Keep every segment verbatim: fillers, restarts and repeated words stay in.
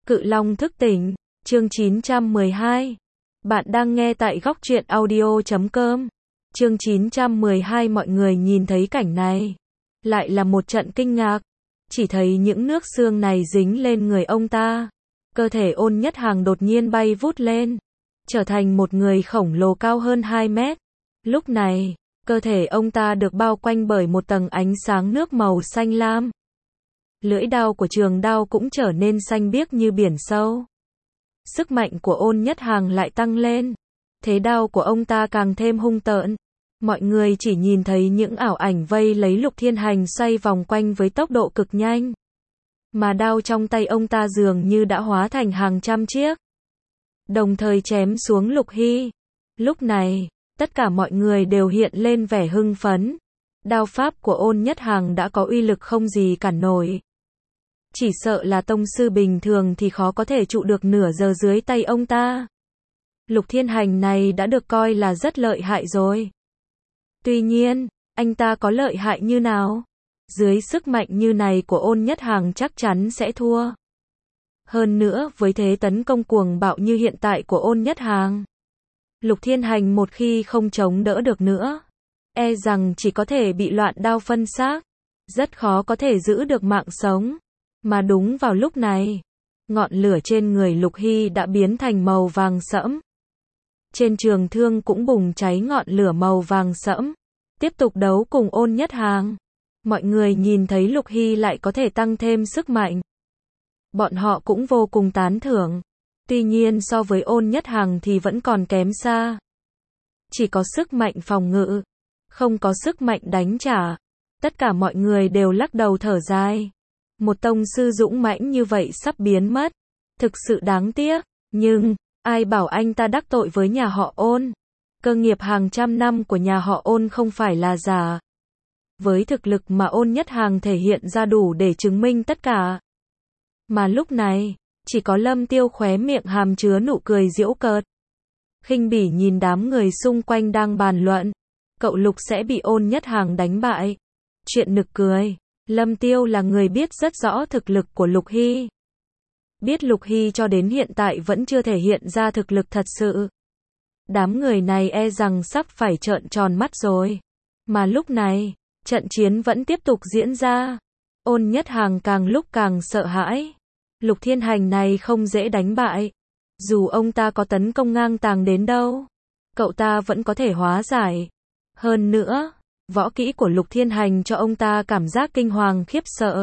Cự Long thức tỉnh, chương chín trăm mười hai. Bạn đang nghe tại góc truyện audio chấm com. Chương chín trăm mười hai. Mọi người nhìn thấy cảnh này, lại là một trận kinh ngạc. Chỉ thấy những nước xương này dính lên người ông ta. Cơ thể Ôn Nhất Hằng đột nhiên bay vút lên, trở thành một người khổng lồ cao hơn hai mét. Lúc này, cơ thể ông ta được bao quanh bởi một tầng ánh sáng nước màu xanh lam. Lưỡi đao của trường đao cũng trở nên xanh biếc như biển sâu. Sức mạnh của Ôn Nhất Hằng lại tăng lên. Thế đao của ông ta càng thêm hung tợn. Mọi người chỉ nhìn thấy những ảo ảnh vây lấy Lục Thiên Hành xoay vòng quanh với tốc độ cực nhanh. Mà đao trong tay ông ta dường như đã hóa thành hàng trăm chiếc, đồng thời chém xuống Lục Hy. Lúc này, tất cả mọi người đều hiện lên vẻ hưng phấn. Đao pháp của Ôn Nhất Hằng đã có uy lực không gì cản nổi. Chỉ sợ là tông sư bình thường thì khó có thể trụ được nửa giờ dưới tay ông ta. Lục Thiên Hành này đã được coi là rất lợi hại rồi. Tuy nhiên, anh ta có lợi hại như nào? Dưới sức mạnh như này của Ôn Nhất Hằng chắc chắn sẽ thua. Hơn nữa, với thế tấn công cuồng bạo như hiện tại của Ôn Nhất Hằng, Lục Thiên Hành một khi không chống đỡ được nữa, e rằng chỉ có thể bị loạn đao phân xác, rất khó có thể giữ được mạng sống. Mà đúng vào lúc này, ngọn lửa trên người Lục Hy đã biến thành màu vàng sẫm. Trên trường thương cũng bùng cháy ngọn lửa màu vàng sẫm, tiếp tục đấu cùng Ôn Nhất Hằng. Mọi người nhìn thấy Lục Hy lại có thể tăng thêm sức mạnh, bọn họ cũng vô cùng tán thưởng. Tuy nhiên so với Ôn Nhất Hằng thì vẫn còn kém xa. Chỉ có sức mạnh phòng ngự, không có sức mạnh đánh trả. Tất cả mọi người đều lắc đầu thở dài. Một tông sư dũng mãnh như vậy sắp biến mất, thực sự đáng tiếc. Nhưng, ai bảo anh ta đắc tội với nhà họ Ôn. Cơ nghiệp hàng trăm năm của nhà họ Ôn không phải là giả. Với thực lực mà Ôn Nhất Hằng thể hiện ra đủ để chứng minh tất cả. Mà lúc này, chỉ có Lâm Tiêu khóe miệng hàm chứa nụ cười giễu cợt, khinh bỉ nhìn đám người xung quanh đang bàn luận, cậu Lục sẽ bị Ôn Nhất Hằng đánh bại. Chuyện nực cười, Lâm Tiêu là người biết rất rõ thực lực của Lục Hy. Biết Lục Hy cho đến hiện tại vẫn chưa thể hiện ra thực lực thật sự. Đám người này e rằng sắp phải trợn tròn mắt rồi. Mà lúc này, trận chiến vẫn tiếp tục diễn ra. Ôn Nhất Hằng càng lúc càng sợ hãi. Lục Thiên Hành này không dễ đánh bại. Dù ông ta có tấn công ngang tàng đến đâu, cậu ta vẫn có thể hóa giải. Hơn nữa, võ kỹ của Lục Thiên Hành cho ông ta cảm giác kinh hoàng khiếp sợ.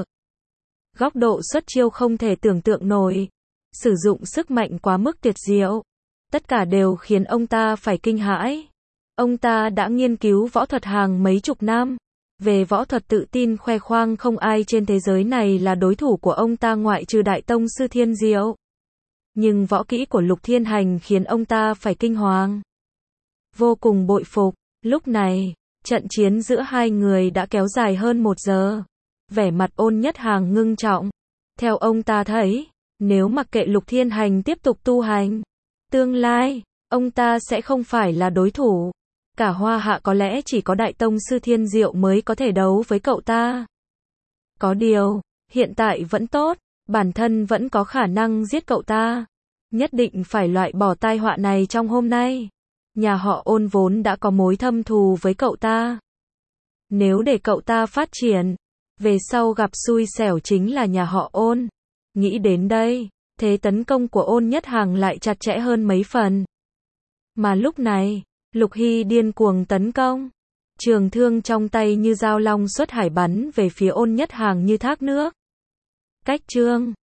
Góc độ xuất chiêu không thể tưởng tượng nổi. Sử dụng sức mạnh quá mức tuyệt diệu. Tất cả đều khiến ông ta phải kinh hãi. Ông ta đã nghiên cứu võ thuật hàng mấy chục năm. Về võ thuật tự tin khoe khoang không ai trên thế giới này là đối thủ của ông ta ngoại trừ Đại Tông Sư Thiên Diệu. Nhưng võ kỹ của Lục Thiên Hành khiến ông ta phải kinh hoàng. Vô cùng bội phục. Lúc này, trận chiến giữa hai người đã kéo dài hơn một giờ. Vẻ mặt Ôn Nhất Hằng ngưng trọng. Theo ông ta thấy, nếu mặc kệ Lục Thiên Hành tiếp tục tu hành, tương lai, ông ta sẽ không phải là đối thủ. Cả Hoa Hạ có lẽ chỉ có Đại Tông Sư Thiên Diệu mới có thể đấu với cậu ta. Có điều, hiện tại vẫn tốt, bản thân vẫn có khả năng giết cậu ta. Nhất định phải loại bỏ tai họa này trong hôm nay. Nhà họ Ôn vốn đã có mối thâm thù với cậu ta. Nếu để cậu ta phát triển, về sau gặp xui xẻo chính là nhà họ Ôn. Nghĩ đến đây, thế tấn công của Ôn Nhất Hằng lại chặt chẽ hơn mấy phần. Mà lúc này, Lục Hy điên cuồng tấn công. Trường thương trong tay như dao long xuất hải bắn về phía Ôn Nhất Hằng như thác nước. Cách chương